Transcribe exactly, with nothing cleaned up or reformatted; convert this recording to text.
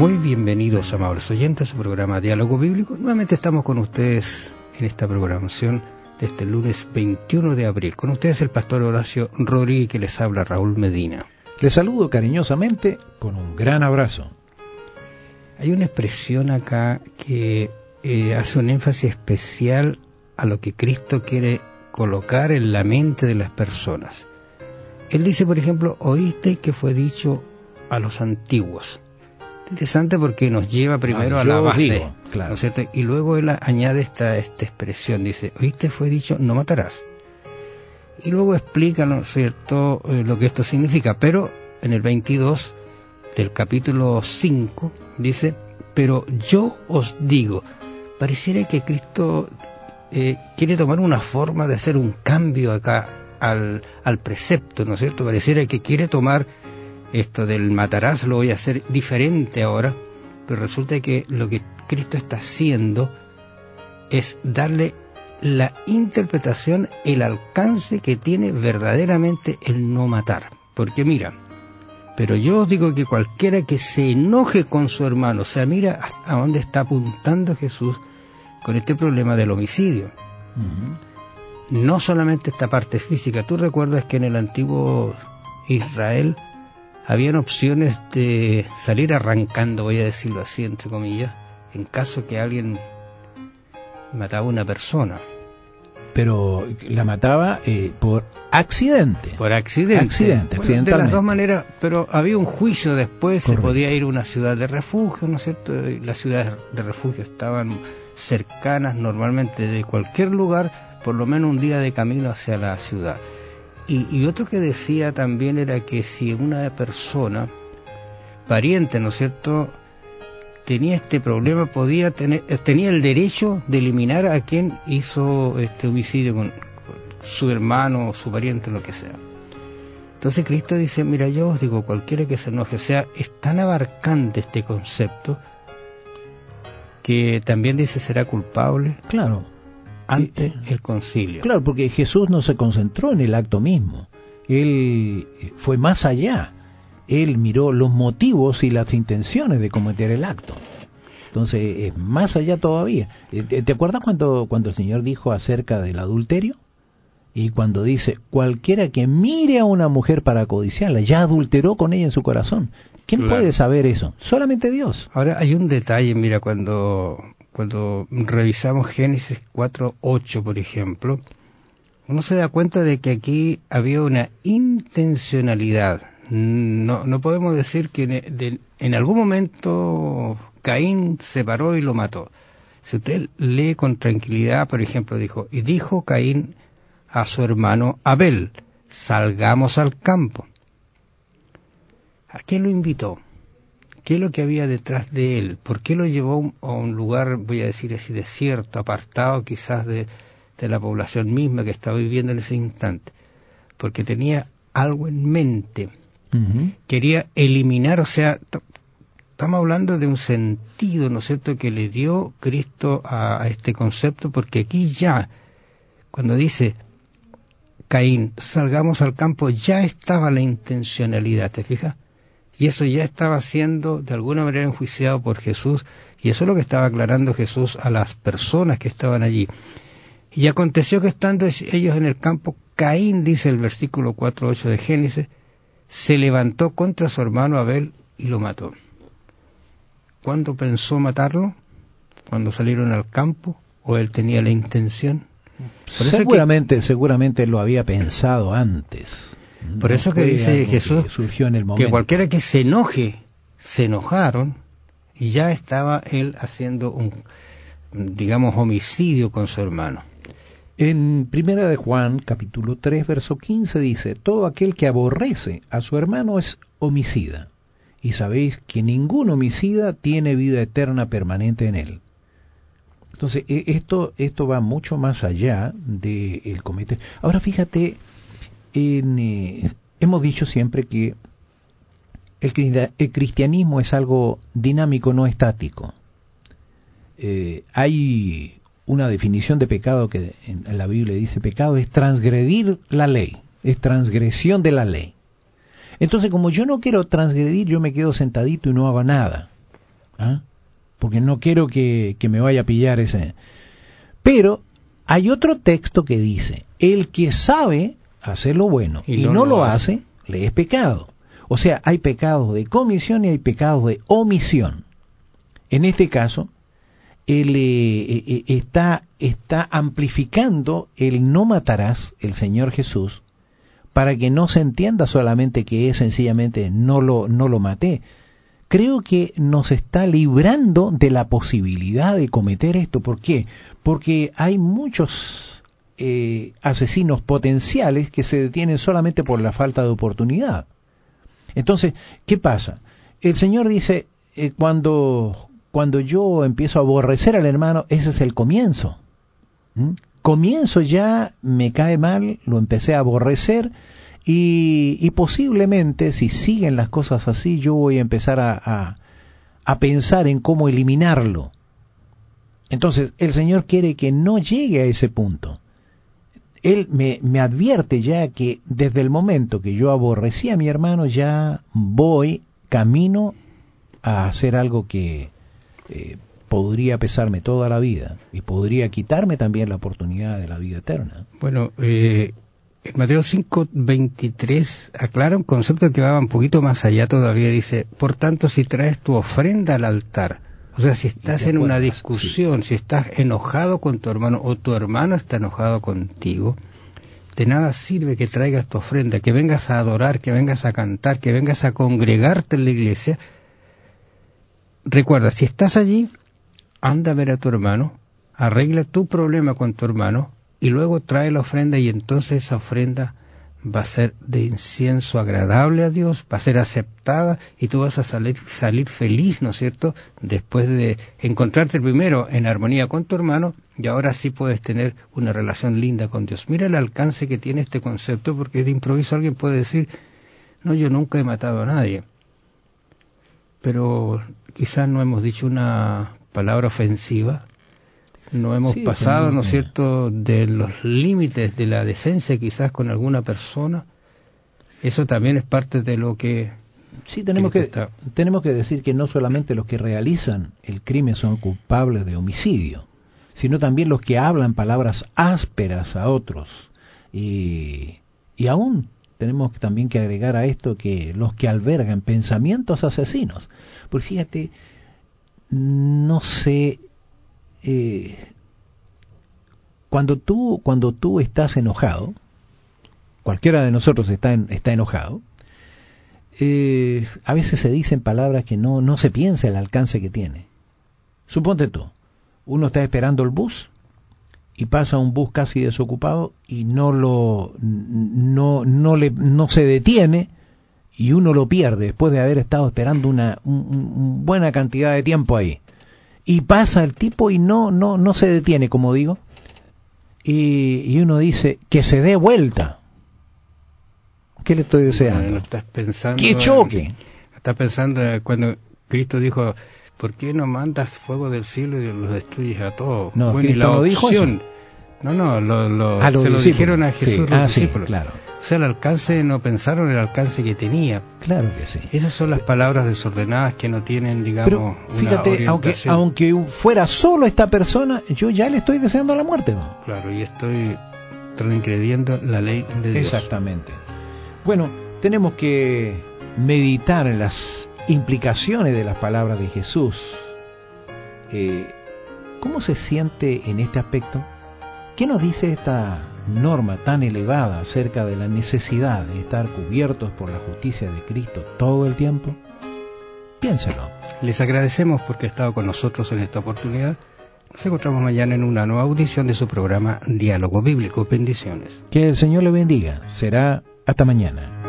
Muy bienvenidos, amables oyentes, a su programa Diálogo Bíblico. Nuevamente estamos con ustedes en esta programación de este lunes veintiuno de abril. Con ustedes el pastor Horacio Rodríguez, que les habla Raúl Medina. Les saludo cariñosamente con un gran abrazo. Hay una expresión acá que eh, hace un énfasis especial a lo que Cristo quiere colocar en la mente de las personas. Él dice, por ejemplo, oíste que fue dicho a los antiguos. Interesante porque nos lleva primero ah, a la base, digo, claro. ¿No es cierto? Y luego él añade esta, esta expresión, dice, oíste fue dicho, no matarás. Y luego explica, ¿no es cierto?, eh, lo que esto significa, pero en el veintidós del capítulo cinco dice, pero yo os digo, pareciera que Cristo eh, quiere tomar una forma de hacer un cambio acá al, al precepto, ¿no es cierto? Pareciera que quiere tomar esto del matarás, lo voy a hacer diferente ahora, pero resulta que lo que Cristo está haciendo es darle la interpretación, el alcance que tiene verdaderamente el no matar. Porque mira, pero yo os digo que cualquiera que se enoje con su hermano, o sea, mira a dónde está apuntando Jesús con este problema del homicidio. Uh-huh. No solamente esta parte física, tú recuerdas que en el antiguo Israel habían opciones de salir arrancando, voy a decirlo así, entre comillas, en caso que alguien mataba a una persona. Pero la mataba eh, por accidente. Por accidente. Accidente, bueno, de las dos maneras, pero había un juicio después, Correcto. Se podía ir a una ciudad de refugio, ¿no es cierto? Y las ciudades de refugio estaban cercanas normalmente de cualquier lugar, por lo menos un día de camino hacia la ciudad. Y, y otro que decía también era que si una persona, pariente, ¿no es cierto?, tenía este problema, podía tener, tenía el derecho de eliminar a quien hizo este homicidio con, con su hermano, su pariente, lo que sea. Entonces Cristo dice, mira, yo os digo, cualquiera que se enoje, o sea, es tan abarcante este concepto que también dice será culpable. Claro. Ante el concilio. Claro, porque Jesús no se concentró en el acto mismo. Él fue más allá. Él miró los motivos y las intenciones de cometer el acto. Entonces, es más allá todavía. ¿Te acuerdas cuando, cuando el Señor dijo acerca del adulterio? Y cuando dice, cualquiera que mire a una mujer para codiciarla, ya adulteró con ella en su corazón. ¿Quién claro. puede saber eso? Solamente Dios. Ahora, hay un detalle, mira, cuando... Cuando revisamos Génesis cuatro ocho, por ejemplo, uno se da cuenta de que aquí había una intencionalidad. No, no podemos decir que de, de, en algún momento Caín se paró y lo mató. Si usted lee con tranquilidad, por ejemplo, dijo, y dijo Caín a su hermano Abel, salgamos al campo. ¿A qué lo invitó? ¿Qué es lo que había detrás de él? ¿Por qué lo llevó a un lugar, voy a decir así, desierto, apartado quizás de, de la población misma que estaba viviendo en ese instante? Porque tenía algo en mente. Uh-huh. Quería eliminar, o sea, t- estamos hablando de un sentido, ¿no es cierto?, que le dio Cristo a, a este concepto, porque aquí ya, cuando dice Caín, salgamos al campo, ya estaba la intencionalidad, ¿te fijas? Y eso ya estaba siendo de alguna manera enjuiciado por Jesús, y eso es lo que estaba aclarando Jesús a las personas que estaban allí. Y aconteció que estando ellos en el campo, Caín, dice el versículo cuatro ocho de Génesis, se levantó contra su hermano Abel y lo mató. ¿Cuándo pensó matarlo? ¿Cuando salieron al campo? ¿O él tenía la intención? Por seguramente, que, seguramente lo había pensado antes. Por no eso que dice Jesús, que, surgió en el momento. Que cualquiera que se enoje, se enojaron, y ya estaba él haciendo un, digamos, homicidio con su hermano. En Primera de Juan, capítulo tres, verso quince, dice, todo aquel que aborrece a su hermano es homicida, y sabéis que ningún homicida tiene vida eterna permanente en él. Entonces, esto, esto va mucho más allá del cometer. Ahora, fíjate, En, eh, hemos dicho siempre que el, el cristianismo es algo dinámico, no estático. Eh, hay una definición de pecado que en, en la Biblia dice, pecado es transgredir la ley, es transgresión de la ley. Entonces, como yo no quiero transgredir, yo me quedo sentadito y no hago nada. ¿ah? Porque no quiero que, que me vaya a pillar ese. Pero hay otro texto que dice, el que sabe hacer lo bueno y, y no, no lo hace, hace, le es pecado. O sea, hay pecados de comisión y hay pecados de omisión. En este caso, él eh, eh, está, está amplificando el no matarás, el Señor Jesús, para que no se entienda solamente que es sencillamente no lo, no lo maté. Creo que nos está librando de la posibilidad de cometer esto. ¿Por qué? Porque hay muchos eh, asesinos potenciales que se detienen solamente por la falta de oportunidad. Entonces, ¿qué pasa? El Señor dice, eh, cuando, cuando yo empiezo a aborrecer al hermano, ese es el comienzo. ¿Mm? Comienzo ya, me cae mal, lo empecé a aborrecer, y, y posiblemente, si siguen las cosas así, yo voy a empezar a, a, a pensar en cómo eliminarlo. Entonces, el Señor quiere que no llegue a ese punto. Él me, me advierte ya que desde el momento que yo aborrecí a mi hermano, ya voy camino a hacer algo que eh, podría pesarme toda la vida y podría quitarme también la oportunidad de la vida eterna. Bueno, eh, en Mateo cinco veintitrés aclara un concepto que va un poquito más allá todavía. Dice, por tanto, si traes tu ofrenda al altar, o sea, si estás en una discusión, sí. si estás enojado con tu hermano o tu hermano está enojado contigo, de nada sirve que traigas tu ofrenda, que vengas a adorar, que vengas a cantar, que vengas a congregarte en la iglesia. Recuerda, si estás allí, anda a ver a tu hermano, arregla tu problema con tu hermano y luego trae la ofrenda, y entonces esa ofrenda va a ser de incienso agradable a Dios, va a ser aceptada y tú vas a salir, salir feliz, ¿no es cierto?, después de encontrarte primero en armonía con tu hermano, y ahora sí puedes tener una relación linda con Dios. Mira el alcance que tiene este concepto, porque de improviso alguien puede decir, no, yo nunca he matado a nadie, pero quizás no hemos dicho una palabra ofensiva, no hemos sí, pasado, ¿no es cierto?, de los límites de la decencia quizás con alguna persona. Eso también es parte de lo que... Sí, tenemos que, está... tenemos que decir que no solamente los que realizan el crimen son culpables de homicidio, sino también los que hablan palabras ásperas a otros. Y, y aún tenemos también que agregar a esto que los que albergan pensamientos asesinos. Pues fíjate, no sé... Eh, cuando tú cuando tú estás enojado, cualquiera de nosotros está en, está enojado, eh, a veces se dicen palabras que no no se piensa el alcance que tiene. Suponte tú, uno está esperando el bus y pasa un bus casi desocupado y no lo no no le no se detiene y uno lo pierde después de haber estado esperando una un, un buena cantidad de tiempo ahí. Y pasa el tipo y no no no se detiene, como digo, y, y uno dice que se dé vuelta. ¿Qué le estoy deseando? Bueno, estás pensando ¡qué choque! En, estás pensando en cuando Cristo dijo, ¿por qué no mandas fuego del cielo y los destruyes a todos? No, bueno, Cristo y la no opción, dijo eso. No, no, lo, lo, a se lo dijeron a Jesús sí. los ah, discípulos. Sí, claro. O sea, el alcance, no pensaron el alcance que tenía. Claro que sí. Esas son las palabras desordenadas que no tienen, digamos, Pero, fíjate, una orientación. Aunque, aunque fuera solo esta persona, yo ya le estoy deseando la muerte, ¿no? Claro, y estoy transgrediendo la ley de Dios. Exactamente. Bueno, tenemos que meditar en las implicaciones de las palabras de Jesús. Eh, ¿Cómo se siente en este aspecto? ¿Qué nos dice esta norma tan elevada acerca de la necesidad de estar cubiertos por la justicia de Cristo todo el tiempo? Piénselo. Les agradecemos porque ha estado con nosotros en esta oportunidad. Nos encontramos mañana en una nueva audición de su programa Diálogo Bíblico. Bendiciones. Que el Señor le bendiga. Será hasta mañana.